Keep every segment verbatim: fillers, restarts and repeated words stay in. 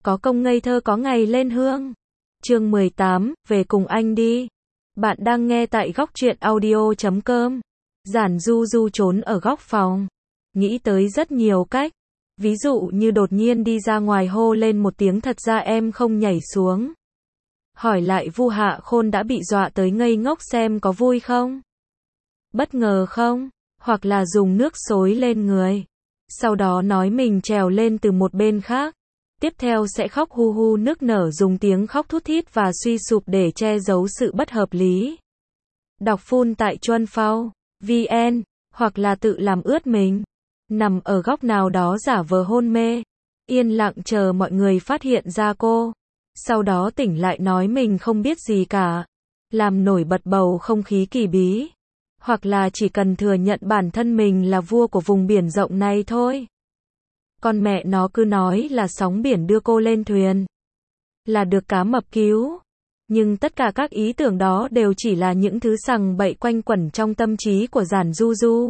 có công ngây thơ có ngày lên hương. Chương mười tám, về cùng anh đi. Bạn đang nghe tại góc truyện audio chấm com. Giản Du Du trốn ở góc phòng, nghĩ tới rất nhiều cách. Ví dụ như đột nhiên đi ra ngoài hô lên một tiếng thật ra em không nhảy xuống. Hỏi lại Vu Hạ Khôn đã bị dọa tới ngây ngốc xem có vui không? Bất ngờ không? Hoặc là dùng nước xối lên người. Sau đó nói mình trèo lên từ một bên khác. Tiếp theo sẽ khóc hu hu nức nở dùng tiếng khóc thút thít và suy sụp để che giấu sự bất hợp lý. Đọc full tại chuan phao vn, hoặc là tự làm ướt mình. Nằm ở góc nào đó giả vờ hôn mê. Yên lặng chờ mọi người phát hiện ra cô. Sau đó tỉnh lại nói mình không biết gì cả. Làm nổi bật bầu không khí kỳ bí. Hoặc là chỉ cần thừa nhận bản thân mình là vua của vùng biển rộng này thôi. Con mẹ nó cứ nói là sóng biển đưa cô lên thuyền. Là được cá mập cứu. Nhưng tất cả các ý tưởng đó đều chỉ là những thứ sằng bậy quanh quẩn trong tâm trí của Giản Du Du.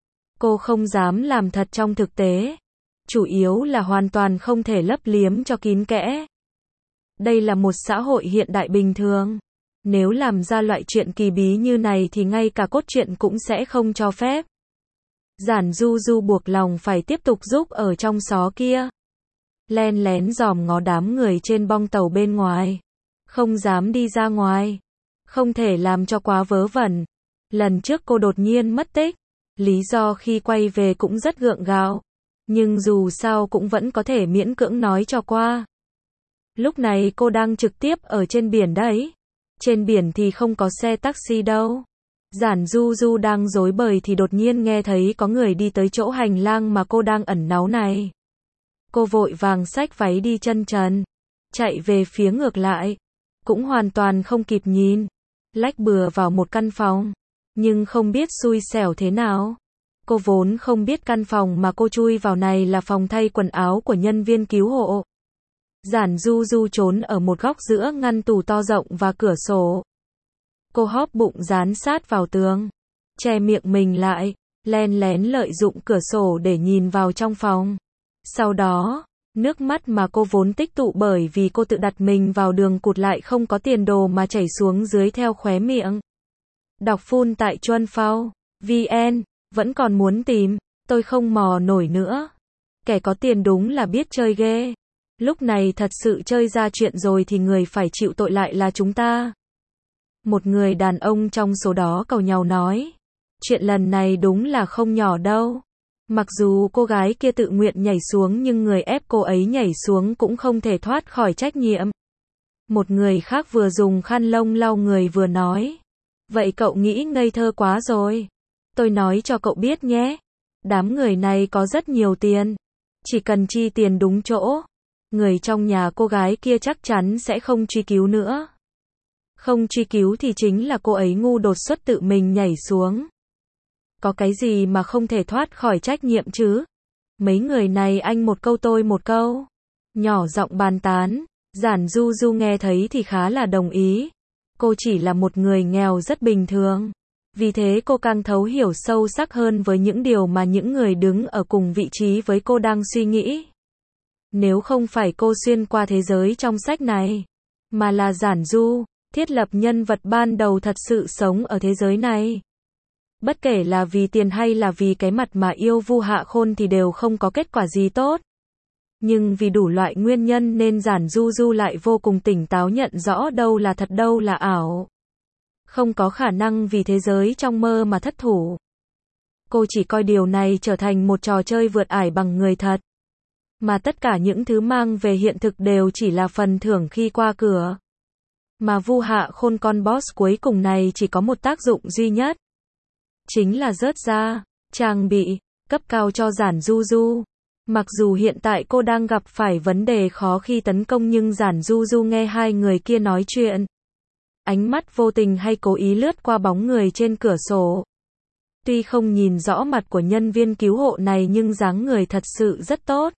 Cô không dám làm thật trong thực tế. Chủ yếu là hoàn toàn không thể lấp liếm cho kín kẽ. Đây là một xã hội hiện đại bình thường. Nếu làm ra loại chuyện kỳ bí như này thì ngay cả cốt truyện cũng sẽ không cho phép. Giản Du Du buộc lòng phải tiếp tục giúp ở trong xó kia. Len lén dòm ngó đám người trên bong tàu bên ngoài. Không dám đi ra ngoài. Không thể làm cho quá vớ vẩn. Lần trước cô đột nhiên mất tích. Lý do khi quay về cũng rất gượng gạo. Nhưng dù sao cũng vẫn có thể miễn cưỡng nói cho qua. Lúc này cô đang trực tiếp ở trên biển đấy. Trên biển thì không có xe taxi đâu. Giản Du Du đang rối bời thì đột nhiên nghe thấy có người đi tới chỗ hành lang mà cô đang ẩn náu này. Cô vội vàng xách váy đi chân trần. Chạy về phía ngược lại. Cũng hoàn toàn không kịp nhìn. Lách bừa vào một căn phòng. Nhưng không biết xui xẻo thế nào. Cô vốn không biết căn phòng mà cô chui vào này là phòng thay quần áo của nhân viên cứu hộ. Giản Du Du trốn ở một góc giữa ngăn tủ to rộng và cửa sổ. Cô hóp bụng dán sát vào tường. Che miệng mình lại. Len lén lợi dụng cửa sổ để nhìn vào trong phòng. Sau đó, nước mắt mà cô vốn tích tụ bởi vì cô tự đặt mình vào đường cụt lại không có tiền đồ mà chảy xuống dưới theo khóe miệng. Đọc full tại chuan phao vn, vẫn còn muốn tìm, tôi không mò nổi nữa. Kẻ có tiền đúng là biết chơi ghê. Lúc này thật sự chơi ra chuyện rồi thì người phải chịu tội lại là chúng ta. Một người đàn ông trong số đó cầu nhau nói. Chuyện lần này đúng là không nhỏ đâu. Mặc dù cô gái kia tự nguyện nhảy xuống nhưng người ép cô ấy nhảy xuống cũng không thể thoát khỏi trách nhiệm. Một người khác vừa dùng khăn lông lau người vừa nói. Vậy cậu nghĩ ngây thơ quá rồi. Tôi nói cho cậu biết nhé. Đám người này có rất nhiều tiền. Chỉ cần chi tiền đúng chỗ. Người trong nhà cô gái kia chắc chắn sẽ không truy cứu nữa. Không truy cứu thì chính là cô ấy ngu đột xuất tự mình nhảy xuống. Có cái gì mà không thể thoát khỏi trách nhiệm chứ? Mấy người này anh một câu tôi một câu. Nhỏ giọng bàn tán. Giản Du Du nghe thấy thì khá là đồng ý. Cô chỉ là một người nghèo rất bình thường. Vì thế cô càng thấu hiểu sâu sắc hơn với những điều mà những người đứng ở cùng vị trí với cô đang suy nghĩ. Nếu không phải cô xuyên qua thế giới trong sách này, mà là Giản Du, thiết lập nhân vật ban đầu thật sự sống ở thế giới này. Bất kể là vì tiền hay là vì cái mặt mà yêu Vu Hạ Khôn thì đều không có kết quả gì tốt. Nhưng vì đủ loại nguyên nhân nên Giản Du Du lại vô cùng tỉnh táo nhận rõ đâu là thật đâu là ảo. Không có khả năng vì thế giới trong mơ mà thất thủ. Cô chỉ coi điều này trở thành một trò chơi vượt ải bằng người thật. Mà tất cả những thứ mang về hiện thực đều chỉ là phần thưởng khi qua cửa. Mà Vu Hạ Khôn con boss cuối cùng này chỉ có một tác dụng duy nhất. Chính là rớt ra, trang bị, cấp cao cho Giản Du Du. Mặc dù hiện tại cô đang gặp phải vấn đề khó khi tấn công nhưng Giản Du Du nghe hai người kia nói chuyện. Ánh mắt vô tình hay cố ý lướt qua bóng người trên cửa sổ. Tuy không nhìn rõ mặt của nhân viên cứu hộ này nhưng dáng người thật sự rất tốt.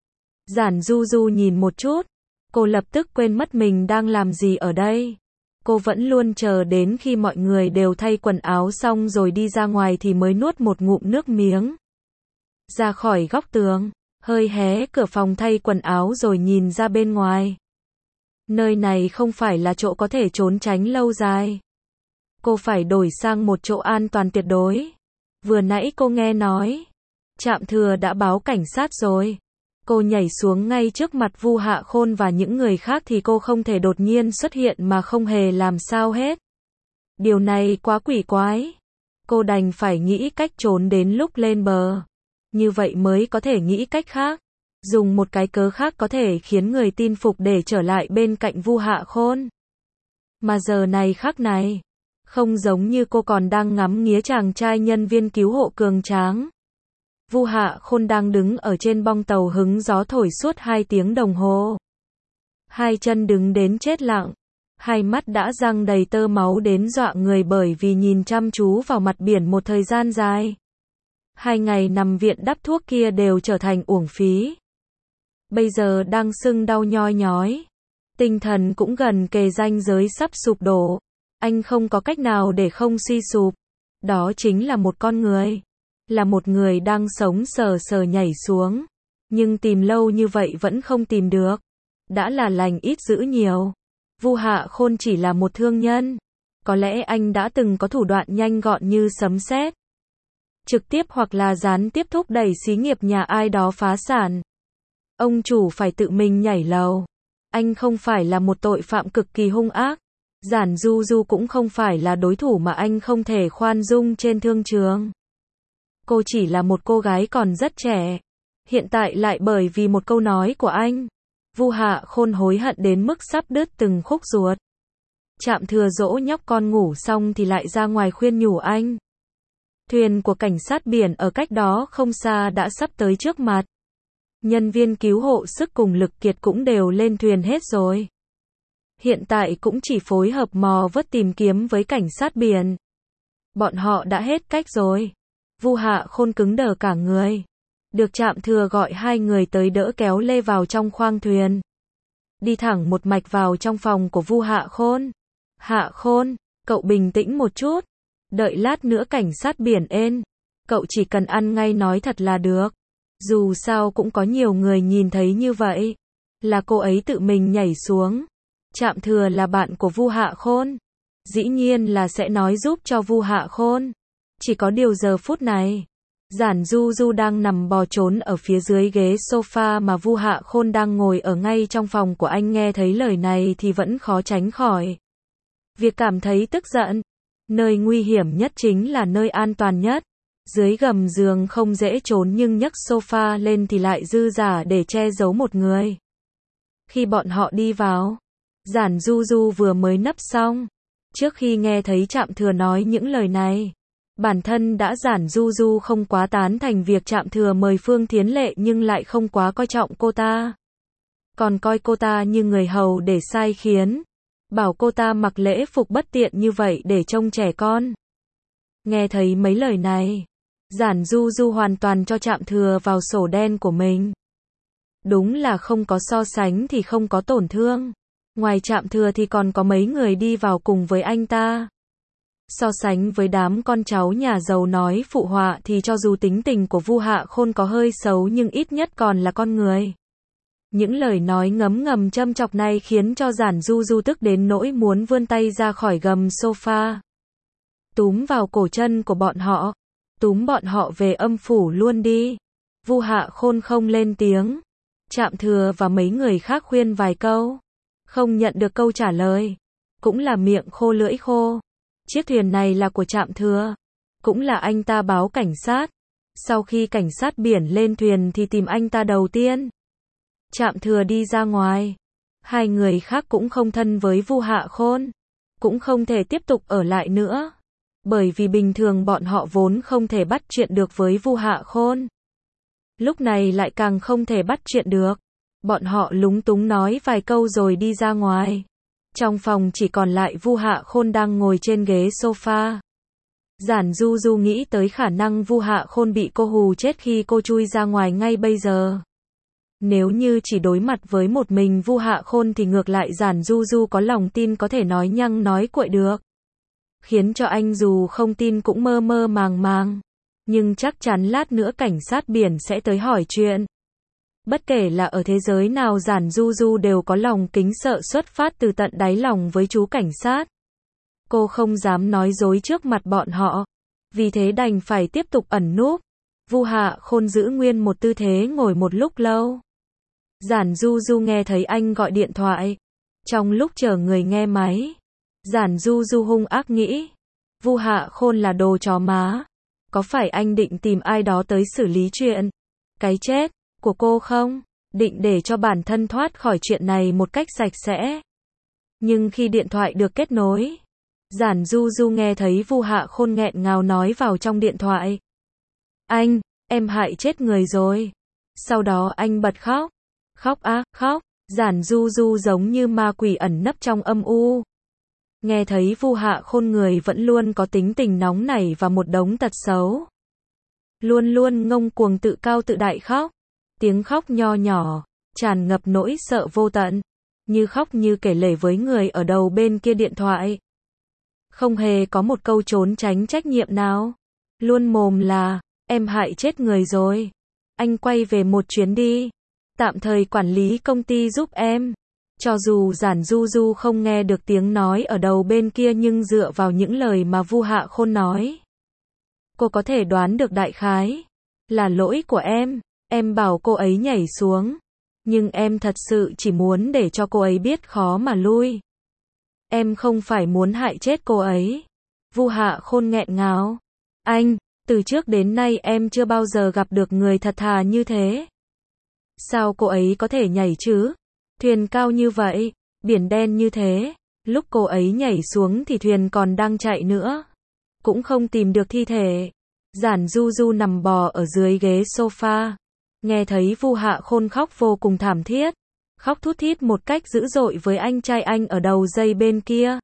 Giản Du Du nhìn một chút. Cô lập tức quên mất mình đang làm gì ở đây. Cô vẫn luôn chờ đến khi mọi người đều thay quần áo xong rồi đi ra ngoài thì mới nuốt một ngụm nước miếng. Ra khỏi góc tường, hơi hé cửa phòng thay quần áo rồi nhìn ra bên ngoài. Nơi này không phải là chỗ có thể trốn tránh lâu dài. Cô phải đổi sang một chỗ an toàn tuyệt đối. Vừa nãy cô nghe nói, Trạm Thừa đã báo cảnh sát rồi. Cô nhảy xuống ngay trước mặt Vu Hạ Khôn và những người khác thì cô không thể đột nhiên xuất hiện mà không hề làm sao hết. Điều này quá quỷ quái. Cô đành phải nghĩ cách trốn đến lúc lên bờ. Như vậy mới có thể nghĩ cách khác. Dùng một cái cớ khác có thể khiến người tin phục để trở lại bên cạnh Vu Hạ Khôn. Mà giờ này khắc này, không giống như cô còn đang ngắm nghía chàng trai nhân viên cứu hộ cường tráng. Vu Hạ Khôn đang đứng ở trên bong tàu hứng gió thổi suốt hai tiếng đồng hồ. Hai chân đứng đến chết lặng. Hai mắt đã răng đầy tơ máu đến dọa người bởi vì nhìn chăm chú vào mặt biển một thời gian dài. Hai ngày nằm viện đắp thuốc kia đều trở thành uổng phí. Bây giờ đang sưng đau nhoi nhói. Tinh thần cũng gần kề ranh giới sắp sụp đổ. Anh không có cách nào để không suy sụp. Đó chính là một con người. Là một người đang sống sờ sờ nhảy xuống. Nhưng tìm lâu như vậy vẫn không tìm được. Đã là lành ít dữ nhiều. Vu Hạ Khôn chỉ là một thương nhân. Có lẽ anh đã từng có thủ đoạn nhanh gọn như sấm sét. Trực tiếp hoặc là gián tiếp thúc đẩy xí nghiệp nhà ai đó phá sản. Ông chủ phải tự mình nhảy lầu. Anh không phải là một tội phạm cực kỳ hung ác. Giản Du Du cũng không phải là đối thủ mà anh không thể khoan dung trên thương trường. Cô chỉ là một cô gái còn rất trẻ. Hiện tại lại bởi vì một câu nói của anh, Vu Hạ Khôn hối hận đến mức sắp đứt từng khúc ruột. Trạm Thừa dỗ nhóc con ngủ xong thì lại ra ngoài khuyên nhủ anh. Thuyền của cảnh sát biển ở cách đó không xa đã sắp tới trước mặt. Nhân viên cứu hộ sức cùng lực kiệt cũng đều lên thuyền hết rồi. Hiện tại cũng chỉ phối hợp mò vớt tìm kiếm với cảnh sát biển. Bọn họ đã hết cách rồi. Vu Hạ Khôn cứng đờ cả người. Được Trạm Thừa gọi hai người tới đỡ kéo lê vào trong khoang thuyền. Đi thẳng một mạch vào trong phòng của Vu Hạ Khôn. Hạ Khôn, cậu bình tĩnh một chút. Đợi lát nữa cảnh sát biển ên. Cậu chỉ cần ăn ngay nói thật là được. Dù sao cũng có nhiều người nhìn thấy như vậy. Là cô ấy tự mình nhảy xuống. Trạm Thừa là bạn của Vu Hạ Khôn. Dĩ nhiên là sẽ nói giúp cho Vu Hạ Khôn. Chỉ có điều giờ phút này, Giản Du Du đang nằm bò trốn ở phía dưới ghế sofa mà Vu Hạ Khôn đang ngồi ở ngay trong phòng của anh nghe thấy lời này thì vẫn khó tránh khỏi việc cảm thấy tức giận. Nơi nguy hiểm nhất chính là nơi an toàn nhất. Dưới gầm giường không dễ trốn nhưng nhấc sofa lên thì lại dư dả để che giấu một người. Khi bọn họ đi vào, Giản Du Du vừa mới nấp xong. Trước khi nghe thấy Trạm Thừa nói những lời này, bản thân đã Giản Du Du không quá tán thành việc Trạm Thừa mời Phương Thiến Lệ nhưng lại không quá coi trọng cô ta. Còn coi cô ta như người hầu để sai khiến. Bảo cô ta mặc lễ phục bất tiện như vậy để trông trẻ con. Nghe thấy mấy lời này, Giản Du Du hoàn toàn cho Trạm Thừa vào sổ đen của mình. Đúng là không có so sánh thì không có tổn thương. Ngoài Trạm Thừa thì còn có mấy người đi vào cùng với anh ta. So sánh với đám con cháu nhà giàu nói phụ họa thì cho dù tính tình của Vu Hạ Khôn có hơi xấu nhưng ít nhất còn là con người. Những lời nói ngấm ngầm châm chọc này khiến cho Giản Du Du tức đến nỗi muốn vươn tay ra khỏi gầm sofa. Túm vào cổ chân của bọn họ. Túm bọn họ về âm phủ luôn đi. Vu Hạ Khôn không lên tiếng. Trạm Thừa và mấy người khác khuyên vài câu. Không nhận được câu trả lời. Cũng là miệng khô lưỡi khô. Chiếc thuyền này là của Trạm Thừa. Cũng là anh ta báo cảnh sát. Sau khi cảnh sát biển lên thuyền thì tìm anh ta đầu tiên. Trạm Thừa đi ra ngoài. Hai người khác cũng không thân với Vu Hạ Khôn. Cũng không thể tiếp tục ở lại nữa. Bởi vì bình thường bọn họ vốn không thể bắt chuyện được với Vu Hạ Khôn. Lúc này lại càng không thể bắt chuyện được. Bọn họ lúng túng nói vài câu rồi đi ra ngoài. Trong phòng chỉ còn lại Vu Hạ Khôn đang ngồi trên ghế sofa. Giản Du Du nghĩ tới khả năng Vu Hạ Khôn bị cô hù chết khi cô chui ra ngoài ngay bây giờ. Nếu như chỉ đối mặt với một mình Vu Hạ Khôn thì ngược lại Giản Du Du có lòng tin có thể nói nhăng nói cuội được. Khiến cho anh dù không tin cũng mơ mơ màng màng. Nhưng chắc chắn lát nữa cảnh sát biển sẽ tới hỏi chuyện. Bất kể là ở thế giới nào, Giản Du Du đều có lòng kính sợ xuất phát từ tận đáy lòng với chú cảnh sát. Cô không dám nói dối trước mặt bọn họ, vì thế đành phải tiếp tục ẩn núp. Vu Hạ Khôn giữ nguyên một tư thế ngồi một lúc lâu. Giản Du Du nghe thấy anh gọi điện thoại. Trong lúc chờ người nghe máy, Giản Du Du hung ác nghĩ, Vu Hạ Khôn là đồ chó má. Có phải anh định tìm ai đó tới xử lý chuyện cái chết của cô không? Định để cho bản thân thoát khỏi chuyện này một cách sạch sẽ. Nhưng khi điện thoại được kết nối, Giản Du Du nghe thấy Vu Hạ Khôn nghẹn ngào nói vào trong điện thoại. Anh, em hại chết người rồi. Sau đó anh bật khóc. Khóc á, khóc. Giản Du Du giống như ma quỷ ẩn nấp trong âm u. Nghe thấy Vu Hạ Khôn người vẫn luôn có tính tình nóng nảy và một đống tật xấu. Luôn luôn ngông cuồng tự cao tự đại khóc. Tiếng khóc nho nhỏ, tràn ngập nỗi sợ vô tận. Như khóc như kể lể với người ở đầu bên kia điện thoại. Không hề có một câu trốn tránh trách nhiệm nào. Luôn mồm là, em hại chết người rồi. Anh quay về một chuyến đi. Tạm thời quản lý công ty giúp em. Cho dù Giản Du Du không nghe được tiếng nói ở đầu bên kia nhưng dựa vào những lời mà Vu Hạ Khôn nói, cô có thể đoán được đại khái. Là lỗi của em, em bảo cô ấy nhảy xuống. Nhưng em thật sự chỉ muốn để cho cô ấy biết khó mà lui. Em không phải muốn hại chết cô ấy. Vu Hạ Khôn nghẹn ngào. Anh, từ trước đến nay em chưa bao giờ gặp được người thật thà như thế. Sao cô ấy có thể nhảy chứ? Thuyền cao như vậy, biển đen như thế. Lúc cô ấy nhảy xuống thì thuyền còn đang chạy nữa. Cũng không tìm được thi thể. Giản Du Du nằm bò ở dưới ghế sofa. Nghe thấy Vu Hạ Khôn khóc vô cùng thảm thiết. Khóc thút thít một cách dữ dội với anh trai anh ở đầu dây bên kia.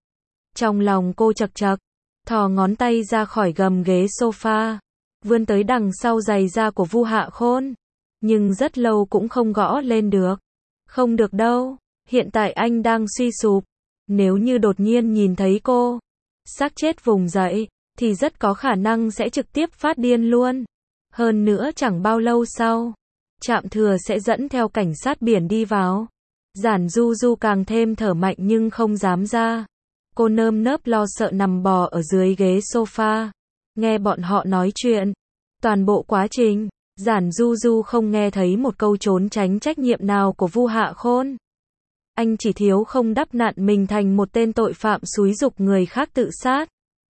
Trong lòng cô chật chật, thò ngón tay ra khỏi gầm ghế sofa, vươn tới đằng sau giày da của Vu Hạ Khôn. Nhưng rất lâu cũng không gõ lên được. Không được đâu, hiện tại anh đang suy sụp. Nếu như đột nhiên nhìn thấy cô, xác chết vùng dậy, thì rất có khả năng sẽ trực tiếp phát điên luôn. Hơn nữa chẳng bao lâu sau, Trạm Thừa sẽ dẫn theo cảnh sát biển đi vào. Giản Du Du càng thêm thở mạnh nhưng không dám ra. Cô nơm nớp lo sợ nằm bò ở dưới ghế sofa, nghe bọn họ nói chuyện. Toàn bộ quá trình, Giản Du Du không nghe thấy một câu trốn tránh trách nhiệm nào của Vu Hạ Khôn. Anh chỉ thiếu không đắp nặn mình thành một tên tội phạm xúi giục người khác tự sát.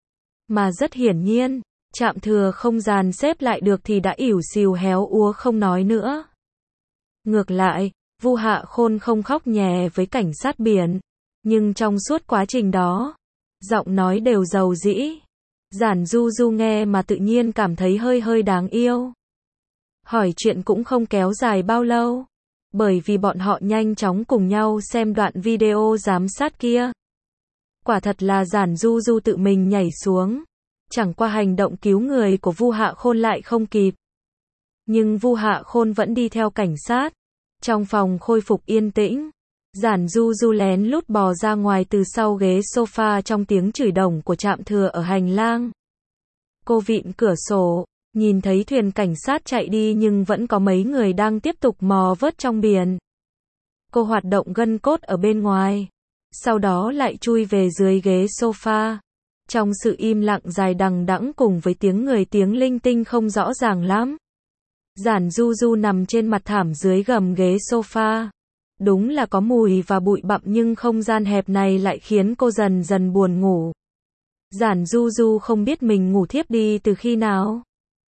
Mà rất hiển nhiên, Trạm Thừa không dàn xếp lại được thì đã ỉu xìu héo úa không nói nữa. Ngược lại, Vu Hạ Khôn không khóc nhè với cảnh sát biển, nhưng trong suốt quá trình đó, giọng nói đều dầu dĩ. Giản Du Du nghe mà tự nhiên cảm thấy hơi hơi đáng yêu. Hỏi chuyện cũng không kéo dài bao lâu, bởi vì bọn họ nhanh chóng cùng nhau xem đoạn video giám sát kia. Quả thật là Giản Du Du tự mình nhảy xuống. Chẳng qua hành động cứu người của Vu Hạ Khôn lại không kịp. Nhưng Vu Hạ Khôn vẫn đi theo cảnh sát. Trong phòng khôi phục yên tĩnh, Giản Du Du lén lút bò ra ngoài từ sau ghế sofa trong tiếng chửi đồng của Trạm Thừa ở hành lang. Cô vịn cửa sổ, nhìn thấy thuyền cảnh sát chạy đi nhưng vẫn có mấy người đang tiếp tục mò vớt trong biển. Cô hoạt động gân cốt ở bên ngoài, sau đó lại chui về dưới ghế sofa. Trong sự im lặng dài đằng đẵng cùng với tiếng người tiếng linh tinh không rõ ràng lắm, Giản Du Du nằm trên mặt thảm dưới gầm ghế sofa. Đúng là có mùi và bụi bặm nhưng không gian hẹp này lại khiến cô dần dần buồn ngủ. Giản Du Du không biết mình ngủ thiếp đi từ khi nào.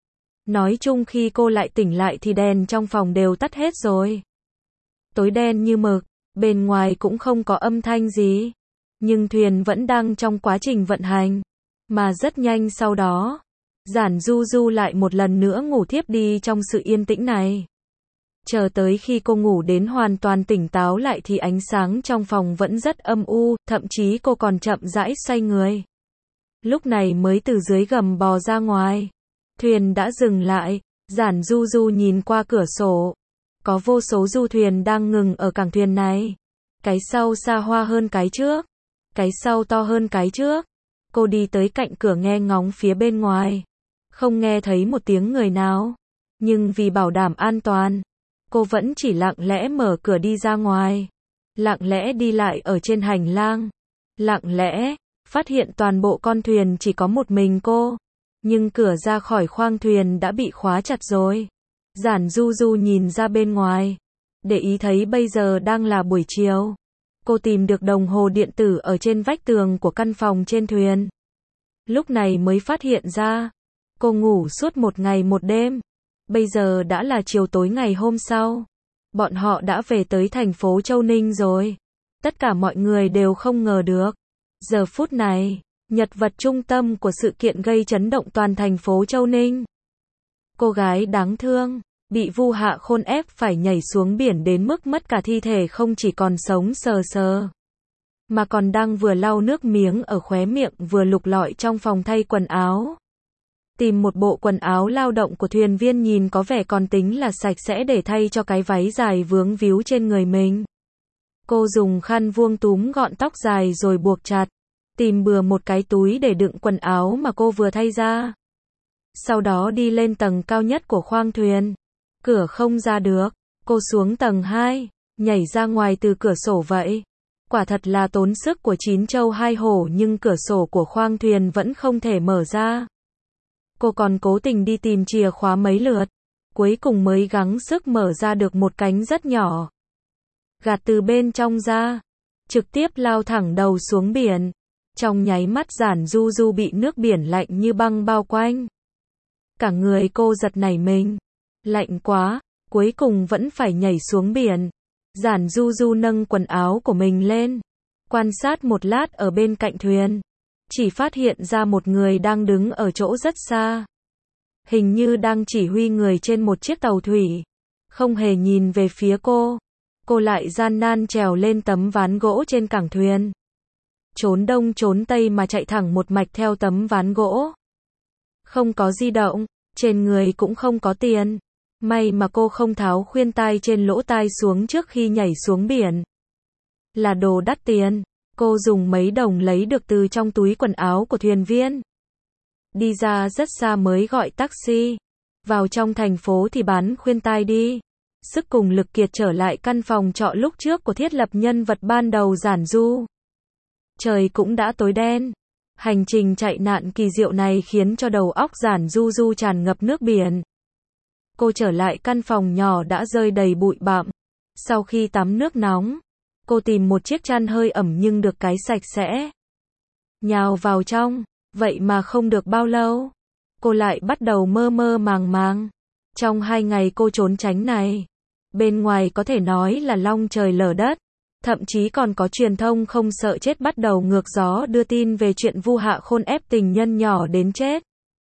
Nói chung khi cô lại tỉnh lại thì đèn trong phòng đều tắt hết rồi. Tối đen như mực, bên ngoài cũng không có âm thanh gì. Nhưng thuyền vẫn đang trong quá trình vận hành. Mà rất nhanh sau đó, Giản Du Du lại một lần nữa ngủ thiếp đi trong sự yên tĩnh này. Chờ tới khi cô ngủ đến hoàn toàn tỉnh táo lại thì ánh sáng trong phòng vẫn rất âm u, thậm chí cô còn chậm rãi xoay người. Lúc này mới từ dưới gầm bò ra ngoài. Thuyền đã dừng lại, Giản Du Du nhìn qua cửa sổ. Có vô số du thuyền đang ngừng ở cảng thuyền này. Cái sau xa hoa hơn cái trước. Cái sau to hơn cái trước. Cô đi tới cạnh cửa nghe ngóng phía bên ngoài. Không nghe thấy một tiếng người nào. Nhưng vì bảo đảm an toàn, Cô vẫn chỉ lặng lẽ mở cửa đi ra ngoài. Lặng lẽ đi lại ở trên hành lang. Lặng lẽ, phát hiện toàn bộ con thuyền chỉ có một mình cô. Nhưng cửa ra khỏi khoang thuyền đã bị khóa chặt rồi. Giản Du Du nhìn ra bên ngoài. Để ý thấy bây giờ đang là buổi chiều. Cô tìm được đồng hồ điện tử ở trên vách tường của căn phòng trên thuyền. Lúc này mới phát hiện ra. Cô ngủ suốt một ngày một đêm. Bây giờ đã là chiều tối ngày hôm sau. Bọn họ đã về tới thành phố Châu Ninh rồi. Tất cả mọi người đều không ngờ được. Giờ phút này, nhân vật trung tâm của sự kiện gây chấn động toàn thành phố Châu Ninh. Cô gái đáng thương, bị Vu Hạ Khôn ép phải nhảy xuống biển đến mức mất cả thi thể, không chỉ còn sống sờ sờ, mà còn đang vừa lau nước miếng ở khóe miệng vừa lục lọi trong phòng thay quần áo. Tìm một bộ quần áo lao động của thuyền viên nhìn có vẻ còn tính là sạch sẽ để thay cho cái váy dài vướng víu trên người mình. Cô dùng khăn vuông túm gọn tóc dài rồi buộc chặt. Tìm bừa một cái túi để đựng quần áo mà cô vừa thay ra. Sau đó đi lên tầng cao nhất của khoang thuyền. Cửa không ra được. Cô xuống tầng hai, nhảy ra ngoài từ cửa sổ vậy. Quả thật là tốn sức của chín châu hai hổ, nhưng cửa sổ của khoang thuyền vẫn không thể mở ra. Cô còn cố tình đi tìm chìa khóa mấy lượt. Cuối cùng mới gắng sức mở ra được một cánh rất nhỏ. Gạt từ bên trong ra. Trực tiếp lao thẳng đầu xuống biển. Trong nháy mắt Giản Du Du bị nước biển lạnh như băng bao quanh. Cả người cô giật nảy mình. Lạnh quá, cuối cùng vẫn phải nhảy xuống biển. Giản Du Du nâng quần áo của mình lên. Quan sát một lát ở bên cạnh thuyền. Chỉ phát hiện ra một người đang đứng ở chỗ rất xa. Hình như đang chỉ huy người trên một chiếc tàu thủy. Không hề nhìn về phía cô. Cô lại gian nan trèo lên tấm ván gỗ trên cảng thuyền. Trốn đông trốn tây mà chạy thẳng một mạch theo tấm ván gỗ. Không có di động, trên người cũng không có tiền. May mà cô không tháo khuyên tai trên lỗ tai xuống trước khi nhảy xuống biển. Là đồ đắt tiền, cô dùng mấy đồng lấy được từ trong túi quần áo của thuyền viên. Đi ra rất xa mới gọi taxi. Vào trong thành phố thì bán khuyên tai đi. Sức cùng lực kiệt trở lại căn phòng trọ lúc trước của thiết lập nhân vật ban đầu Giản Du. Trời cũng đã tối đen. Hành trình chạy nạn kỳ diệu này khiến cho đầu óc Giản Du Du tràn ngập nước biển. Cô trở lại căn phòng nhỏ đã rơi đầy bụi bặm. Sau khi tắm nước nóng, cô tìm một chiếc chăn hơi ẩm nhưng được cái sạch sẽ. Nhào vào trong, vậy mà không được bao lâu, cô lại bắt đầu mơ mơ màng màng. Trong hai ngày cô trốn tránh này, bên ngoài có thể nói là long trời lở đất. Thậm chí còn có truyền thông không sợ chết bắt đầu ngược gió đưa tin về chuyện Vu Hạ Khôn ép tình nhân nhỏ đến chết.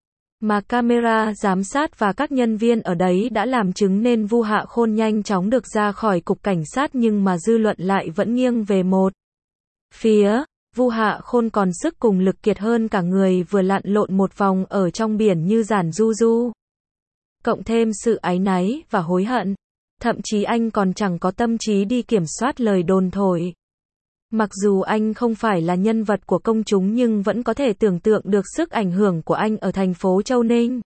Mà camera giám sát và các nhân viên ở đấy đã làm chứng nên Vu Hạ Khôn nhanh chóng được ra khỏi cục cảnh sát, nhưng mà dư luận lại vẫn nghiêng về một phía. Vu Hạ Khôn còn sức cùng lực kiệt hơn cả người vừa lặn lộn một vòng ở trong biển như Giản Du Du. Cộng thêm sự áy náy và hối hận. Thậm chí anh còn chẳng có tâm trí đi kiểm soát lời đồn thổi. Mặc dù anh không phải là nhân vật của công chúng nhưng vẫn có thể tưởng tượng được sức ảnh hưởng của anh ở thành phố Châu Ninh.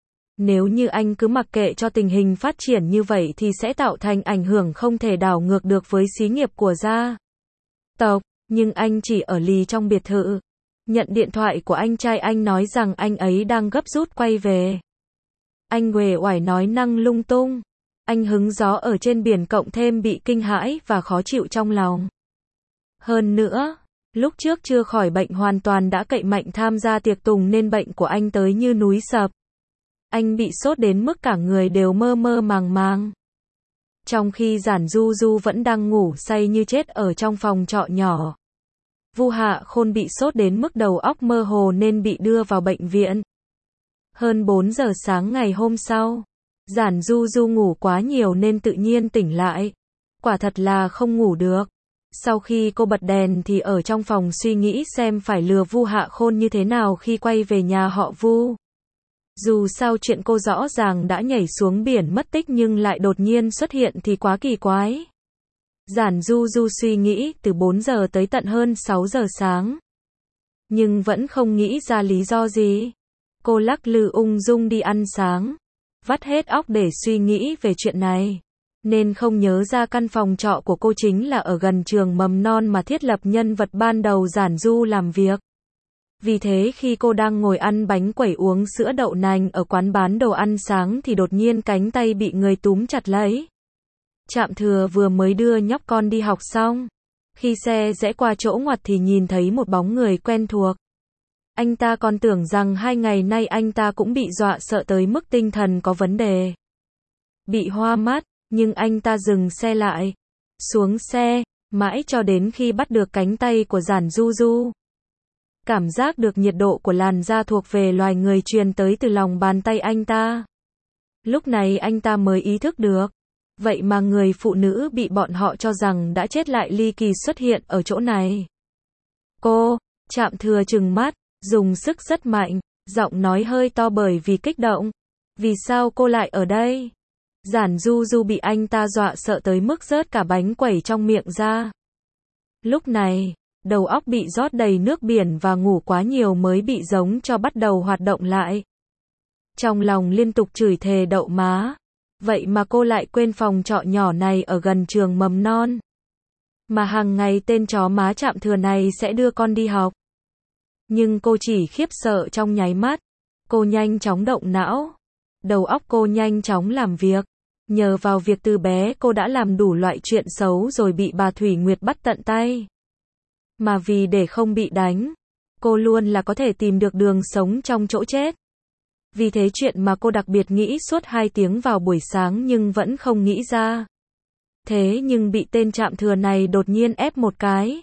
Nếu như anh cứ mặc kệ cho tình hình phát triển như vậy thì sẽ tạo thành ảnh hưởng không thể đảo ngược được với xí nghiệp của gia tộc. Nhưng anh chỉ ở lì trong biệt thự. Nhận điện thoại của anh trai anh nói rằng anh ấy đang gấp rút quay về. Anh uể oải nói năng lung tung. Anh hứng gió ở trên biển cộng thêm bị kinh hãi và khó chịu trong lòng. Hơn nữa, lúc trước chưa khỏi bệnh hoàn toàn đã cậy mạnh tham gia tiệc tùng nên bệnh của anh tới như núi sập. Anh bị sốt đến mức cả người đều mơ mơ màng màng. Trong khi Giản Du Du vẫn đang ngủ say như chết ở trong phòng trọ nhỏ. Vu Hạ Khôn bị sốt đến mức đầu óc mơ hồ nên bị đưa vào bệnh viện. Hơn bốn giờ sáng ngày hôm sau, Giản Du Du ngủ quá nhiều nên tự nhiên tỉnh lại. Quả thật là không ngủ được. Sau khi cô bật đèn thì ở trong phòng suy nghĩ xem phải lừa Vu Hạ Khôn như thế nào khi quay về nhà họ Vu. Dù sao chuyện cô rõ ràng đã nhảy xuống biển mất tích nhưng lại đột nhiên xuất hiện thì quá kỳ quái. Giản Du Du suy nghĩ từ bốn giờ tới tận hơn sáu giờ sáng. Nhưng vẫn không nghĩ ra lý do gì. Cô lắc lư ung dung đi ăn sáng. Vắt hết óc để suy nghĩ về chuyện này. nên không nhớ ra căn phòng trọ của cô chính là ở gần trường mầm non mà thiết lập nhân vật ban đầu Giản Du làm việc. Vì thế khi cô đang ngồi ăn bánh quẩy uống sữa đậu nành ở quán bán đồ ăn sáng thì đột nhiên cánh tay bị người túm chặt lấy. Trạm Thừa vừa mới đưa nhóc con đi học xong. Khi xe rẽ qua chỗ ngoặt thì nhìn thấy một bóng người quen thuộc. Anh ta còn tưởng rằng hai ngày nay anh ta cũng bị dọa sợ tới mức tinh thần có vấn đề. Bị hoa mắt, nhưng anh ta dừng xe lại. Xuống xe, mãi cho đến khi bắt được cánh tay của Giản Du Du. Cảm giác được nhiệt độ của làn da thuộc về loài người truyền tới từ lòng bàn tay anh ta. Lúc này anh ta mới ý thức được. Vậy mà người phụ nữ bị bọn họ cho rằng đã chết lại ly kỳ xuất hiện ở chỗ này. Cô, Trạm Thừa trừng mắt, dùng sức rất mạnh, giọng nói hơi to bởi vì kích động. Vì sao cô lại ở đây? Giản Du Du bị anh ta dọa sợ tới mức rớt cả bánh quẩy trong miệng ra. Lúc này, đầu óc bị rót đầy nước biển và ngủ quá nhiều mới bị giống cho bắt đầu hoạt động lại. Trong lòng liên tục chửi thề đậu má. Vậy mà cô lại quên phòng trọ nhỏ này ở gần trường mầm non. Mà hàng ngày tên chó má Trạm Thừa này sẽ đưa con đi học. Nhưng cô chỉ khiếp sợ trong nháy mắt. Cô nhanh chóng động não. Đầu óc cô nhanh chóng làm việc. Nhờ vào việc từ bé cô đã làm đủ loại chuyện xấu rồi bị bà Thủy Nguyệt bắt tận tay. Mà vì để không bị đánh, cô luôn là có thể tìm được đường sống trong chỗ chết. Vì thế chuyện mà cô đặc biệt nghĩ suốt hai tiếng vào buổi sáng nhưng vẫn không nghĩ ra. Thế nhưng bị tên Trạm Thừa này đột nhiên ép một cái.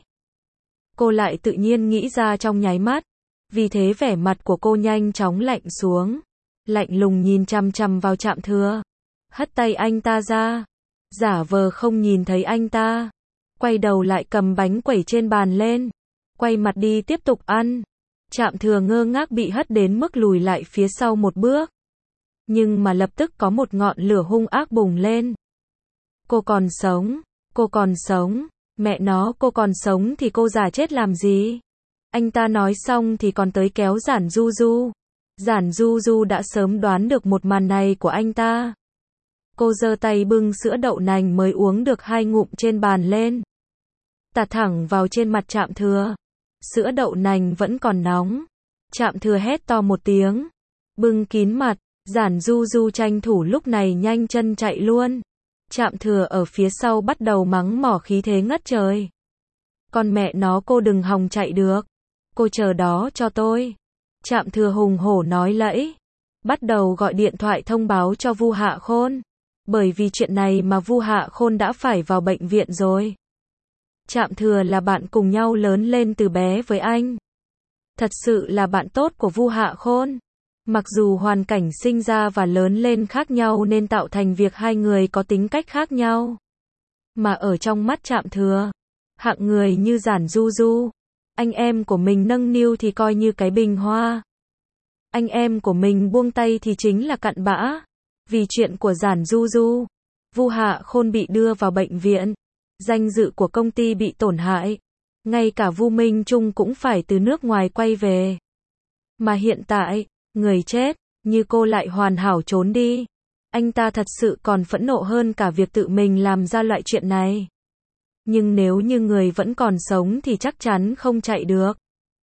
Cô lại tự nhiên nghĩ ra trong nháy mắt. Vì thế vẻ mặt của cô nhanh chóng lạnh xuống. Lạnh lùng nhìn chằm chằm vào Trạm Thừa. Hất tay anh ta ra. Giả vờ không nhìn thấy anh ta. Quay đầu lại cầm bánh quẩy trên bàn lên. Quay mặt đi tiếp tục ăn. Trạm Thừa ngơ ngác bị hất đến mức lùi lại phía sau một bước. Nhưng mà lập tức có một ngọn lửa hung ác bùng lên. Cô còn sống, cô còn sống, mẹ nó cô còn sống thì cô già chết làm gì? Anh ta nói xong thì còn tới kéo Giản Du Du. Giản Du Du đã sớm đoán được một màn này của anh ta. Cô giơ tay bưng sữa đậu nành mới uống được hai ngụm trên bàn lên. Tạt thẳng vào trên mặt Trạm Thừa. Sữa đậu nành vẫn còn nóng. Trạm Thừa hét to một tiếng. Bưng kín mặt, Giản Du Du tranh thủ lúc này nhanh chân chạy luôn. Trạm Thừa ở phía sau bắt đầu mắng mỏ khí thế ngất trời. Con mẹ nó cô đừng hòng chạy được. Cô chờ đó cho tôi. Trạm Thừa hùng hổ nói lẫy. Bắt đầu gọi điện thoại thông báo cho Vu Hạ Khôn. Bởi vì chuyện này mà Vu Hạ Khôn đã phải vào bệnh viện rồi. Trạm Thừa là bạn cùng nhau lớn lên từ bé với anh. Thật sự là bạn tốt của Vu Hạ Khôn. Mặc dù hoàn cảnh sinh ra và lớn lên khác nhau nên tạo thành việc hai người có tính cách khác nhau. Mà ở trong mắt Trạm Thừa, hạng người như Giản Du Du, anh em của mình nâng niu thì coi như cái bình hoa. Anh em của mình buông tay thì chính là cặn bã. Vì chuyện của Giản Du Du, Vu Hạ Khôn bị đưa vào bệnh viện. Danh dự của công ty bị tổn hại. Ngay cả Vu Minh Trung cũng phải từ nước ngoài quay về. Mà hiện tại, người chết, như cô lại hoàn hảo trốn đi. Anh ta thật sự còn phẫn nộ hơn cả việc tự mình làm ra loại chuyện này. Nhưng nếu như người vẫn còn sống thì chắc chắn không chạy được.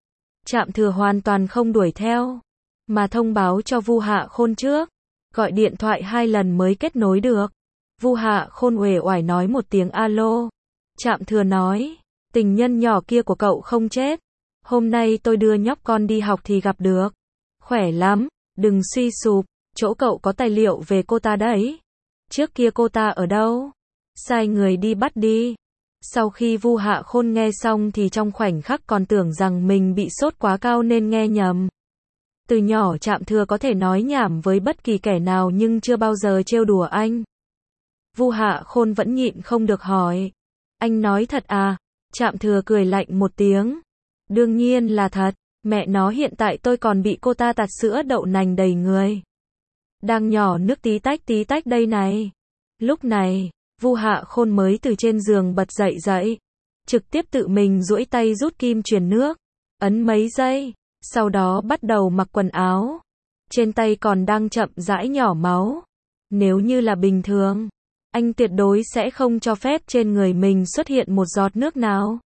Trạm Thừa hoàn toàn không đuổi theo. Mà thông báo cho Vu Hạ Khôn trước. Gọi điện thoại hai lần mới kết nối được. Vu Hạ Khôn uể oải nói một tiếng alo. Trạm Thừa nói, tình nhân nhỏ kia của cậu không chết. Hôm nay tôi đưa nhóc con đi học thì gặp được. Khỏe lắm, đừng suy sụp, chỗ cậu có tài liệu về cô ta đấy. Trước kia cô ta ở đâu? Sai người đi bắt đi. Sau khi Vu Hạ Khôn nghe xong thì trong khoảnh khắc còn tưởng rằng mình bị sốt quá cao nên nghe nhầm. Từ nhỏ Trạm Thừa có thể nói nhảm với bất kỳ kẻ nào nhưng chưa bao giờ trêu đùa anh. Vu Hạ Khôn vẫn nhịn không được hỏi. Anh nói thật à? Trạm Thừa cười lạnh một tiếng. Đương nhiên là thật. Mẹ nó hiện tại tôi còn bị cô ta tạt sữa đậu nành đầy người. Đang nhỏ nước tí tách tí tách đây này. Lúc này, Vu Hạ Khôn mới từ trên giường bật dậy dậy. Trực tiếp tự mình duỗi tay rút kim truyền nước. Ấn mấy giây. Sau đó bắt đầu mặc quần áo. Trên tay còn đang chậm rãi nhỏ máu. Nếu như là bình thường, Anh tuyệt đối sẽ không cho phép trên người mình xuất hiện một giọt nước nào.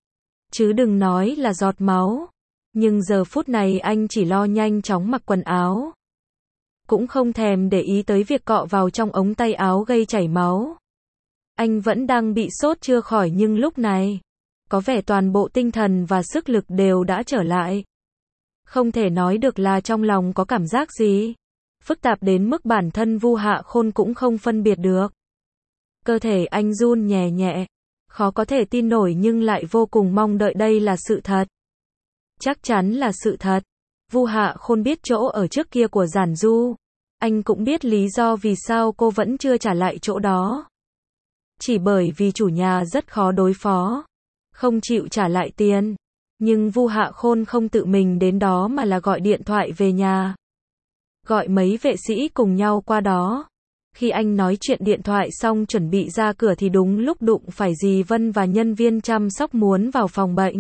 Chứ đừng nói là giọt máu. Nhưng giờ phút này anh chỉ lo nhanh chóng mặc quần áo. Cũng không thèm để ý tới việc cọ vào trong ống tay áo gây chảy máu. Anh vẫn đang bị sốt chưa khỏi nhưng lúc này, có vẻ toàn bộ tinh thần và sức lực đều đã trở lại. Không thể nói được là trong lòng có cảm giác gì. Phức tạp đến mức bản thân Vu Hạ Khôn cũng không phân biệt được. Cơ thể anh run nhẹ nhẹ. Khó có thể tin nổi nhưng lại vô cùng mong đợi đây là sự thật. Chắc chắn là sự thật. Vu Hạ Khôn biết chỗ ở trước kia của Giản Du. Anh cũng biết lý do vì sao cô vẫn chưa trả lại chỗ đó. Chỉ bởi vì chủ nhà rất khó đối phó. Không chịu trả lại tiền. Nhưng Vu Hạ Khôn không tự mình đến đó mà là gọi điện thoại về nhà. Gọi mấy vệ sĩ cùng nhau qua đó. Khi anh nói chuyện điện thoại xong chuẩn bị ra cửa thì đúng lúc đụng phải dì Vân và nhân viên chăm sóc muốn vào phòng bệnh.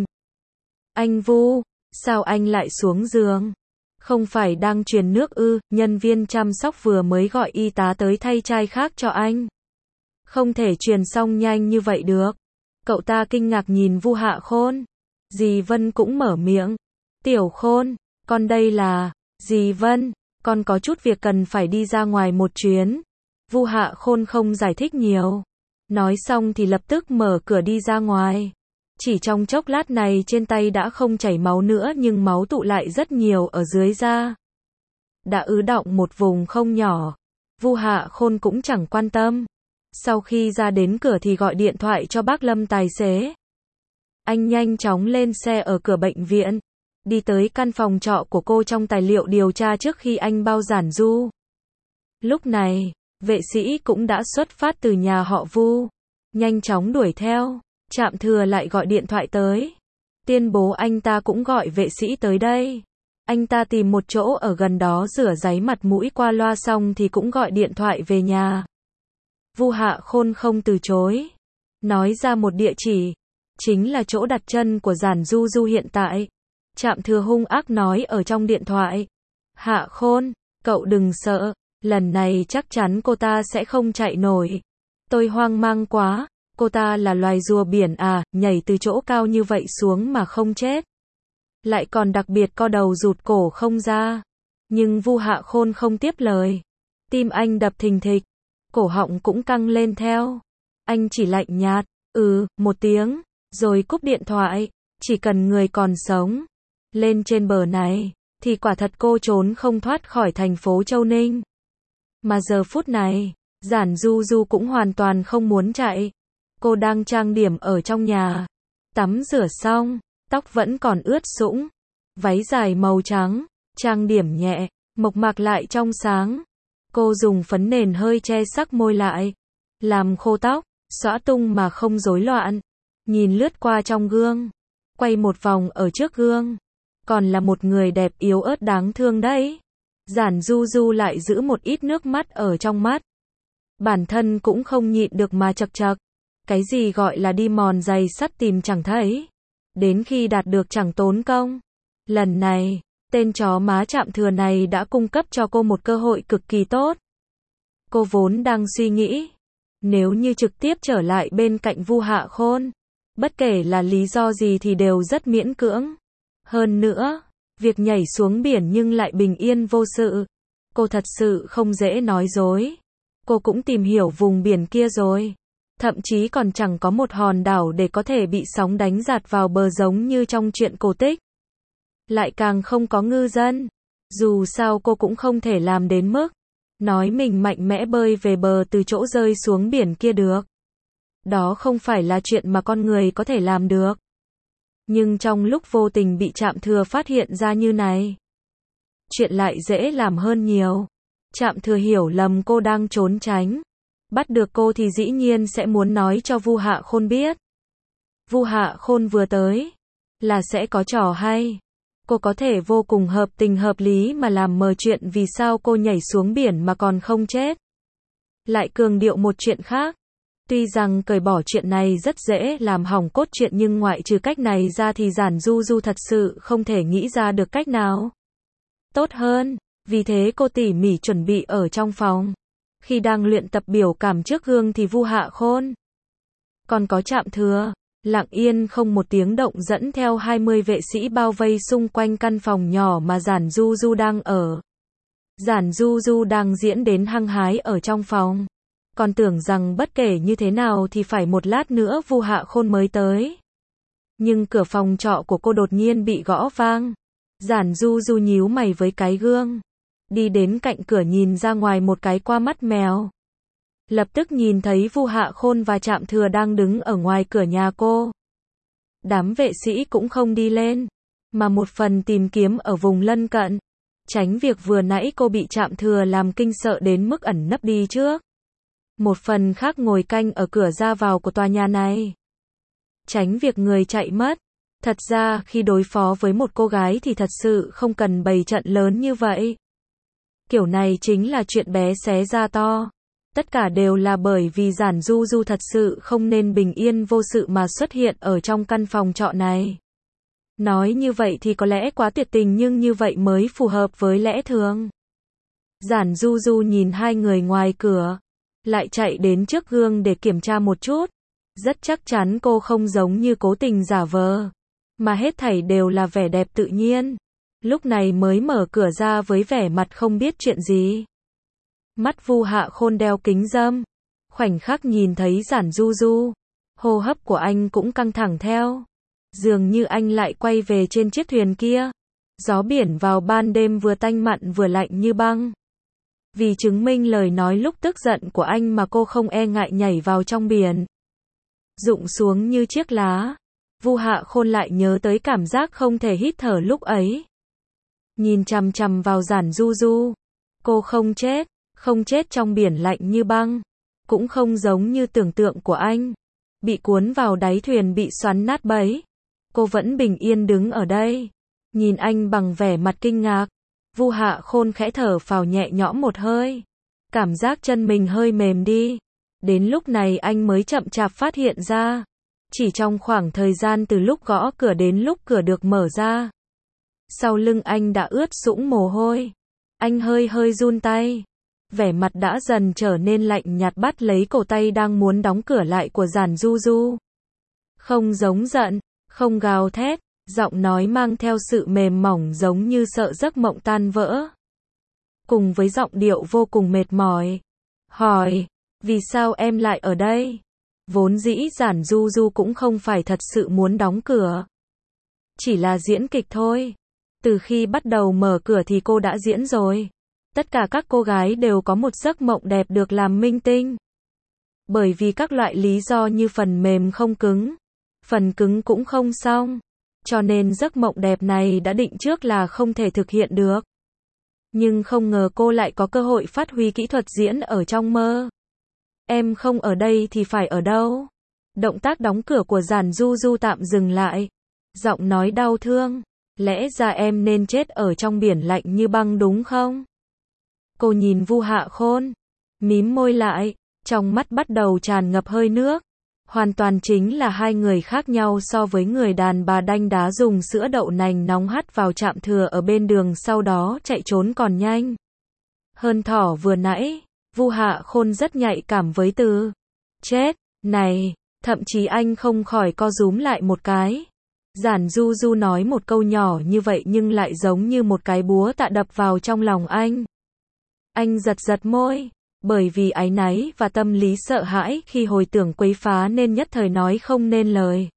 Anh Vu, sao anh lại xuống giường? Không phải đang truyền nước ư? Nhân viên chăm sóc vừa mới gọi y tá tới thay chai khác cho anh. Không thể truyền xong nhanh như vậy được. Cậu ta kinh ngạc nhìn Vu Hạ Khôn. Dì Vân cũng mở miệng. Tiểu Khôn, con đây là... Dì Vân, con có chút việc cần phải đi ra ngoài một chuyến. Vu Hạ Khôn không giải thích nhiều. Nói xong thì lập tức mở cửa đi ra ngoài. Chỉ trong chốc lát này trên tay đã không chảy máu nữa nhưng máu tụ lại rất nhiều ở dưới da. Đã ứ đọng một vùng không nhỏ. Vu Hạ Khôn cũng chẳng quan tâm. Sau khi ra đến cửa thì gọi điện thoại cho bác Lâm tài xế. Anh nhanh chóng lên xe ở cửa bệnh viện. Đi tới căn phòng trọ của cô trong tài liệu điều tra trước khi anh bao Giản Du. Lúc này, vệ sĩ cũng đã xuất phát từ nhà họ Vu. Nhanh chóng đuổi theo. Trạm Thừa lại gọi điện thoại tới. Tuyên bố anh ta cũng gọi vệ sĩ tới đây. Anh ta tìm một chỗ ở gần đó rửa ráy mặt mũi qua loa xong thì cũng gọi điện thoại về nhà. Vu Hạ Khôn không từ chối. Nói ra một địa chỉ. Chính là chỗ đặt chân của Giản Du Du hiện tại. Trạm Thừa hung ác nói ở trong điện thoại. Hạ Khôn, cậu đừng sợ. Lần này chắc chắn cô ta sẽ không chạy nổi. Tôi hoang mang quá. Cô ta là loài rùa biển à, nhảy từ chỗ cao như vậy xuống mà không chết. Lại còn đặc biệt co đầu rụt cổ không ra. Nhưng Vu Hạ Khôn không tiếp lời. Tim anh đập thình thịch. Cổ họng cũng căng lên theo. Anh chỉ lạnh nhạt, ừ, một tiếng, rồi cúp điện thoại. Chỉ cần người còn sống. Lên trên bờ này, thì quả thật cô trốn không thoát khỏi thành phố Châu Ninh. Mà giờ phút này, Giản Du Du cũng hoàn toàn không muốn chạy. Cô đang trang điểm ở trong nhà. Tắm rửa xong, tóc vẫn còn ướt sũng. Váy dài màu trắng, trang điểm nhẹ, mộc mạc lại trong sáng. Cô dùng phấn nền hơi che sắc môi lại. Làm khô tóc, xõa tung mà không rối loạn. Nhìn lướt qua trong gương. Quay một vòng ở trước gương. Còn là một người đẹp yếu ớt đáng thương đấy. Giản Du Du lại giữ một ít nước mắt ở trong mắt. Bản thân cũng không nhịn được mà chật chật. Cái gì gọi là đi mòn giày sắt tìm chẳng thấy. Đến khi đạt được chẳng tốn công. Lần này, tên chó má Trạm Thừa này đã cung cấp cho cô một cơ hội cực kỳ tốt. Cô vốn đang suy nghĩ. Nếu như trực tiếp trở lại bên cạnh Vu Hạ Khôn. Bất kể là lý do gì thì đều rất miễn cưỡng. Hơn nữa, việc nhảy xuống biển nhưng lại bình yên vô sự. Cô thật sự không dễ nói dối. Cô cũng tìm hiểu vùng biển kia rồi. Thậm chí còn chẳng có một hòn đảo để có thể bị sóng đánh giạt vào bờ giống như trong truyện cổ tích. Lại càng không có ngư dân. Dù sao cô cũng không thể làm đến mức nói mình mạnh mẽ bơi về bờ từ chỗ rơi xuống biển kia được. Đó không phải là chuyện mà con người có thể làm được. Nhưng trong lúc vô tình bị Trạm Thừa phát hiện ra như này, chuyện lại dễ làm hơn nhiều. Trạm Thừa hiểu lầm cô đang trốn tránh. Bắt được cô thì dĩ nhiên sẽ muốn nói cho Vu Hạ Khôn biết. Vu Hạ Khôn vừa tới, là sẽ có trò hay. Cô có thể vô cùng hợp tình hợp lý mà làm mờ chuyện vì sao cô nhảy xuống biển mà còn không chết. Lại cường điệu một chuyện khác. Tuy rằng cởi bỏ chuyện này rất dễ làm hỏng cốt truyện nhưng ngoại trừ cách này ra thì Giản Du Du thật sự không thể nghĩ ra được cách nào tốt hơn. Vì thế cô tỉ mỉ chuẩn bị ở trong phòng. Khi đang luyện tập biểu cảm trước gương thì Vu Hạ Khôn còn có Trạm Thừa, lặng yên không một tiếng động dẫn theo hai mươi vệ sĩ bao vây xung quanh căn phòng nhỏ mà Giản Du Du đang ở. Giản Du Du đang diễn đến hăng hái ở trong phòng. Còn tưởng rằng bất kể như thế nào thì phải một lát nữa Vu Hạ Khôn mới tới. Nhưng cửa phòng trọ của cô đột nhiên bị gõ vang. Giản Du Du nhíu mày với cái gương. Đi đến cạnh cửa nhìn ra ngoài một cái qua mắt mèo. Lập tức nhìn thấy Vu Hạ Khôn và Trạm Thừa đang đứng ở ngoài cửa nhà cô. Đám vệ sĩ cũng không đi lên, mà một phần tìm kiếm ở vùng lân cận. Tránh việc vừa nãy cô bị Trạm Thừa làm kinh sợ đến mức ẩn nấp đi trước. Một phần khác ngồi canh ở cửa ra vào của tòa nhà này. Tránh việc người chạy mất. Thật ra khi đối phó với một cô gái thì thật sự không cần bày trận lớn như vậy. Kiểu này chính là chuyện bé xé ra to. Tất cả đều là bởi vì Giản Du Du thật sự không nên bình yên vô sự mà xuất hiện ở trong căn phòng trọ này. Nói như vậy thì có lẽ quá tuyệt tình nhưng như vậy mới phù hợp với lẽ thường. Giản Du Du nhìn hai người ngoài cửa, lại chạy đến trước gương để kiểm tra một chút. Rất chắc chắn cô không giống như cố tình giả vờ, mà hết thảy đều là vẻ đẹp tự nhiên. Lúc này mới mở cửa ra với vẻ mặt không biết chuyện gì. Mắt Vu Hạ Khôn đeo kính râm, khoảnh khắc nhìn thấy Giản Du Du, hô hấp của anh cũng căng thẳng theo. Dường như anh lại quay về trên chiếc thuyền kia. Gió biển vào ban đêm vừa tanh mặn vừa lạnh như băng. Vì chứng minh lời nói lúc tức giận của anh mà cô không e ngại nhảy vào trong biển. Rụng xuống như chiếc lá. Vu Hạ Khôn lại nhớ tới cảm giác không thể hít thở lúc ấy. Nhìn chằm chằm vào Giản Du Du. Cô không chết, không chết trong biển lạnh như băng. Cũng không giống như tưởng tượng của anh. Bị cuốn vào đáy thuyền bị xoắn nát bấy. Cô vẫn bình yên đứng ở đây. Nhìn anh bằng vẻ mặt kinh ngạc. Vu Hạ Khôn khẽ thở phào nhẹ nhõm một hơi. Cảm giác chân mình hơi mềm đi. Đến lúc này anh mới chậm chạp phát hiện ra. Chỉ trong khoảng thời gian từ lúc gõ cửa đến lúc cửa được mở ra. Sau lưng anh đã ướt sũng mồ hôi. Anh hơi hơi run tay. Vẻ mặt đã dần trở nên lạnh nhạt bắt lấy cổ tay đang muốn đóng cửa lại của Giản Du Du. Không giống giận, không gào thét, giọng nói mang theo sự mềm mỏng giống như sợ giấc mộng tan vỡ. Cùng với giọng điệu vô cùng mệt mỏi. Hỏi, vì sao em lại ở đây? Vốn dĩ Giản Du Du cũng không phải thật sự muốn đóng cửa. Chỉ là diễn kịch thôi. Từ khi bắt đầu mở cửa thì cô đã diễn rồi. Tất cả các cô gái đều có một giấc mộng đẹp được làm minh tinh. Bởi vì các loại lý do như phần mềm không cứng, phần cứng cũng không xong. Cho nên giấc mộng đẹp này đã định trước là không thể thực hiện được. Nhưng không ngờ cô lại có cơ hội phát huy kỹ thuật diễn ở trong mơ. Em không ở đây thì phải ở đâu? Động tác đóng cửa của Giản Du Du tạm dừng lại. Giọng nói đau thương. Lẽ ra em nên chết ở trong biển lạnh như băng đúng không? Cô nhìn Vu Hạ Khôn, mím môi lại, trong mắt bắt đầu tràn ngập hơi nước. Hoàn toàn chính là hai người khác nhau so với người đàn bà đanh đá dùng sữa đậu nành nóng hắt vào Trạm Thừa ở bên đường sau đó chạy trốn còn nhanh. Hơn thỏ vừa nãy, Vu Hạ Khôn rất nhạy cảm với từ chết này, thậm chí anh không khỏi co rúm lại một cái. Giản Du Du nói một câu nhỏ như vậy nhưng lại giống như một cái búa tạ đập vào trong lòng anh. Anh giật giật môi, bởi vì áy náy và tâm lý sợ hãi khi hồi tưởng quấy phá nên nhất thời nói không nên lời.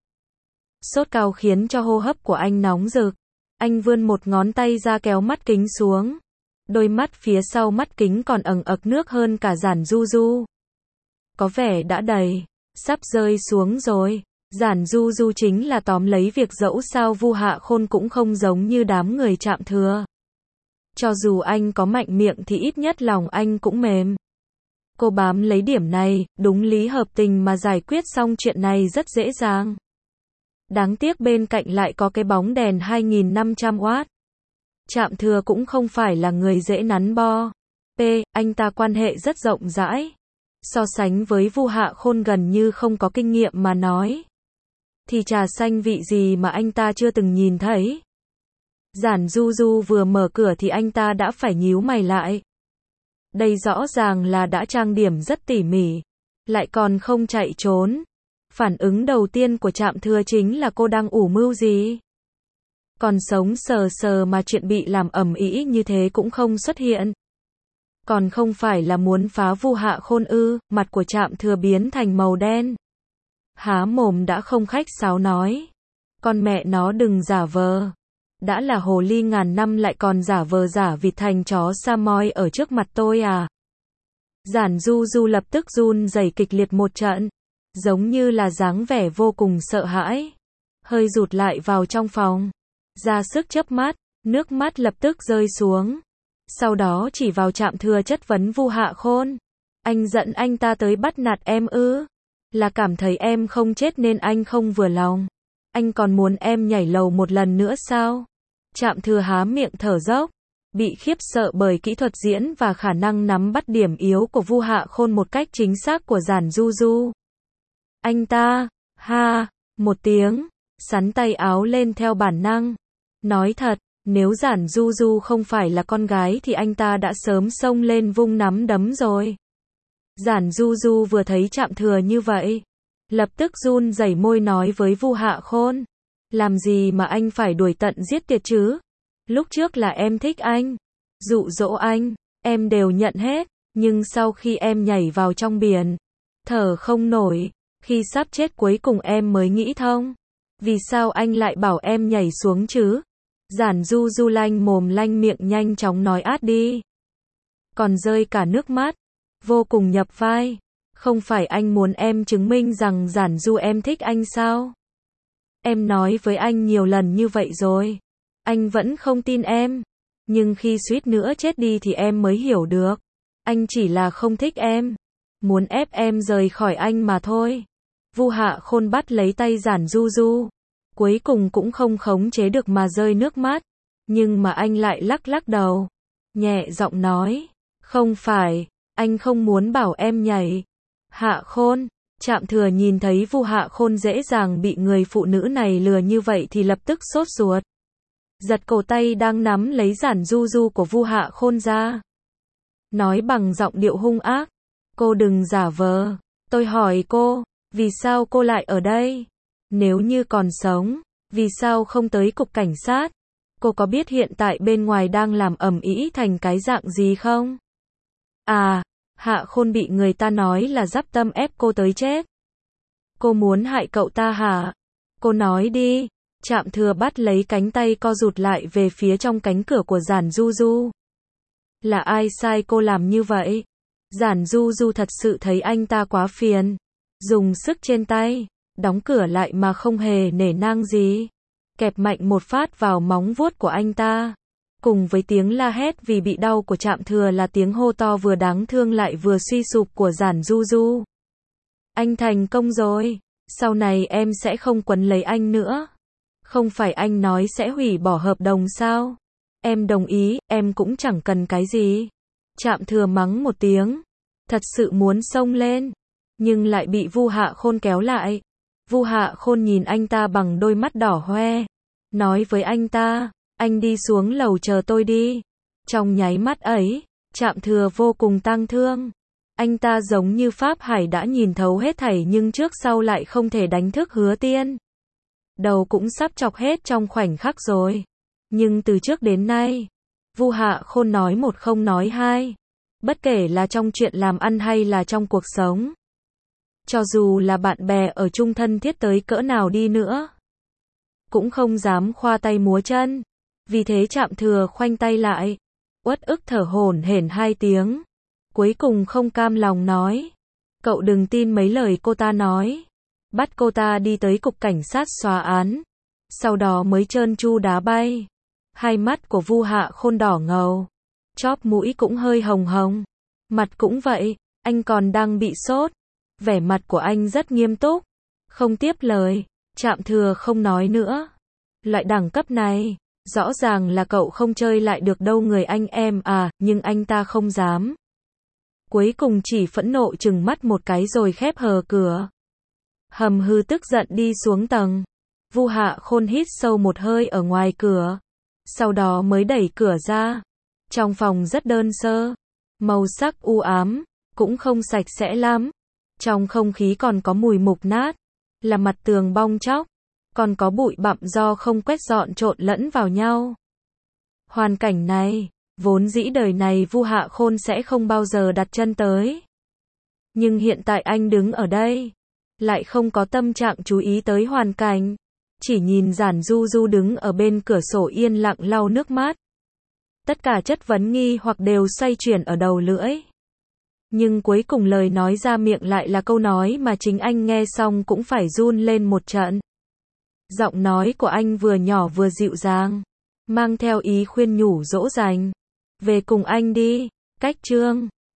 Sốt cao khiến cho hô hấp của anh nóng rực. Anh vươn một ngón tay ra kéo mắt kính xuống. Đôi mắt phía sau mắt kính còn ẩn ực nước hơn cả Giản Du Du. Có vẻ đã đầy, sắp rơi xuống rồi. Giản Du Du chính là tóm lấy việc dẫu sao Vu Hạ Khôn cũng không giống như đám người Trạm Thừa. Cho dù anh có mạnh miệng thì ít nhất lòng anh cũng mềm. Cô bám lấy điểm này, đúng lý hợp tình mà giải quyết xong chuyện này rất dễ dàng. Đáng tiếc bên cạnh lại có cái bóng đèn hai nghìn năm trăm oát. Trạm Thừa cũng không phải là người dễ nắn bo. P, anh ta quan hệ rất rộng rãi. So sánh với Vu Hạ Khôn gần như không có kinh nghiệm mà nói. Thì trà xanh vị gì mà anh ta chưa từng nhìn thấy. Giản Du Du vừa mở cửa thì anh ta đã phải nhíu mày lại. Đây rõ ràng là đã trang điểm rất tỉ mỉ, lại còn không chạy trốn. Phản ứng đầu tiên của Trạm Thừa chính là cô đang ủ mưu gì? Còn sống sờ sờ mà chuyện bị làm ầm ĩ như thế cũng không xuất hiện. Còn không phải là muốn phá Vu Hạ Khôn ư? Mặt của Trạm Thừa biến thành màu đen. Há mồm đã không khách sáo nói. Con mẹ nó đừng giả vờ. Đã là hồ ly ngàn năm lại còn giả vờ giả vịt thành chó Samoy ở trước mặt tôi à? Giản Du Du lập tức run rẩy kịch liệt một trận, giống như là dáng vẻ vô cùng sợ hãi, hơi rụt lại vào trong phòng, ra sức chớp mắt, nước mắt lập tức rơi xuống. Sau đó chỉ vào Trạm Thừa chất vấn Vu Hạ Khôn. Anh giận anh ta tới bắt nạt em ư? Là cảm thấy em không chết nên anh không vừa lòng. Anh còn muốn em nhảy lầu một lần nữa sao? Trạm Thừa há miệng thở dốc, bị khiếp sợ bởi kỹ thuật diễn và khả năng nắm bắt điểm yếu của Vu Hạ Khôn một cách chính xác của Giản Du Du. Anh ta, ha, một tiếng, sắn tay áo lên theo bản năng. Nói thật, nếu Giản Du Du không phải là con gái thì anh ta đã sớm xông lên vung nắm đấm rồi. Giản Du Du vừa thấy Trạm Thừa như vậy, lập tức run rẩy môi nói với Vu Hạ Khôn. Làm gì mà anh phải đuổi tận giết tuyệt chứ? Lúc trước là em thích anh, dụ dỗ anh, em đều nhận hết, nhưng sau khi em nhảy vào trong biển, thở không nổi, khi sắp chết cuối cùng em mới nghĩ thông. Vì sao anh lại bảo em nhảy xuống chứ? Giản Du Du lanh mồm lanh miệng nhanh chóng nói át đi. Còn rơi cả nước mắt, vô cùng nhập vai. Không phải anh muốn em chứng minh rằng Giản Du em thích anh sao? Em nói với anh nhiều lần như vậy rồi. Anh vẫn không tin em. Nhưng khi suýt nữa chết đi thì em mới hiểu được. Anh chỉ là không thích em. Muốn ép em rời khỏi anh mà thôi. Vu Hạ Khôn bắt lấy tay Giản Du Du. Cuối cùng cũng không khống chế được mà rơi nước mắt. Nhưng mà anh lại lắc lắc đầu. Nhẹ giọng nói. Không phải, anh không muốn bảo em nhảy. Hạ Khôn. Trạm Thừa nhìn thấy Vu Hạ Khôn dễ dàng bị người phụ nữ này lừa như vậy thì lập tức sốt ruột. Giật cổ tay đang nắm lấy Giản Du Du của Vu Hạ Khôn ra. Nói bằng giọng điệu hung ác. Cô đừng giả vờ. Tôi hỏi cô, vì sao cô lại ở đây? Nếu như còn sống, vì sao không tới cục cảnh sát? Cô có biết hiện tại bên ngoài đang làm ầm ĩ thành cái dạng gì không? À, Hạ Khôn bị người ta nói là dắp tâm ép cô tới chết. Cô muốn hại cậu ta hả? Cô nói đi. Trạm Thừa bắt lấy cánh tay co rụt lại về phía trong cánh cửa của Giản Du Du. Là ai sai cô làm như vậy? Giản Du Du thật sự thấy anh ta quá phiền. Dùng sức trên tay, đóng cửa lại mà không hề nể nang gì. Kẹp mạnh một phát vào móng vuốt của anh ta. Cùng với tiếng la hét vì bị đau của Trạm Thừa là tiếng hô to vừa đáng thương lại vừa suy sụp của Giản Du Du. Anh thành công rồi. Sau này em sẽ không quấn lấy anh nữa. Không phải anh nói sẽ hủy bỏ hợp đồng sao? Em đồng ý, em cũng chẳng cần cái gì. Trạm Thừa mắng một tiếng. Thật sự muốn xông lên. Nhưng lại bị Vu Hạ Khôn kéo lại. Vu Hạ Khôn nhìn anh ta bằng đôi mắt đỏ hoe. Nói với anh ta, anh đi xuống lầu chờ tôi đi. Trong nháy mắt ấy, Trạm Thừa vô cùng tang thương. Anh ta giống như Pháp Hải đã nhìn thấu hết thảy nhưng trước sau lại không thể đánh thức Hứa Tiên. Đầu cũng sắp chọc hết trong khoảnh khắc rồi. Nhưng từ trước đến nay, Vu Hạ Khôn nói một không nói hai. Bất kể là trong chuyện làm ăn hay là trong cuộc sống. Cho dù là bạn bè ở chung thân thiết tới cỡ nào đi nữa, cũng không dám khoa tay múa chân. Vì thế Trạm Thừa khoanh tay lại, uất ức thở hổn hển hai tiếng. Cuối cùng không cam lòng nói. Cậu đừng tin mấy lời cô ta nói. Bắt cô ta đi tới cục cảnh sát xóa án. Sau đó mới trơn tru đá bay. Hai mắt của Vu Hạ Khôn đỏ ngầu. Chóp mũi cũng hơi hồng hồng. Mặt cũng vậy, anh còn đang bị sốt. Vẻ mặt của anh rất nghiêm túc. Không tiếp lời, Trạm Thừa không nói nữa. Loại đẳng cấp này, rõ ràng là cậu không chơi lại được đâu người anh em à, nhưng anh ta không dám. Cuối cùng chỉ phẫn nộ trừng mắt một cái rồi khép hờ cửa. Hầm hư tức giận đi xuống tầng. Vu Hạ Khôn hít sâu một hơi ở ngoài cửa. Sau đó mới đẩy cửa ra. Trong phòng rất đơn sơ. Màu sắc u ám, cũng không sạch sẽ lắm. Trong không khí còn có mùi mục nát, là mặt tường bong tróc, còn có bụi bặm do không quét dọn trộn lẫn vào nhau. Hoàn cảnh này, vốn dĩ đời này Vu Hạ Khôn sẽ không bao giờ đặt chân tới. Nhưng hiện tại anh đứng ở đây, lại không có tâm trạng chú ý tới hoàn cảnh, chỉ nhìn Giản Du Du đứng ở bên cửa sổ yên lặng lau nước mắt. Tất cả chất vấn nghi hoặc đều xoay chuyển ở đầu lưỡi. Nhưng cuối cùng lời nói ra miệng lại là câu nói mà chính anh nghe xong cũng phải run lên một trận. Giọng nói của anh vừa nhỏ vừa dịu dàng, mang theo ý khuyên nhủ dỗ dành. Về cùng anh đi, cách chương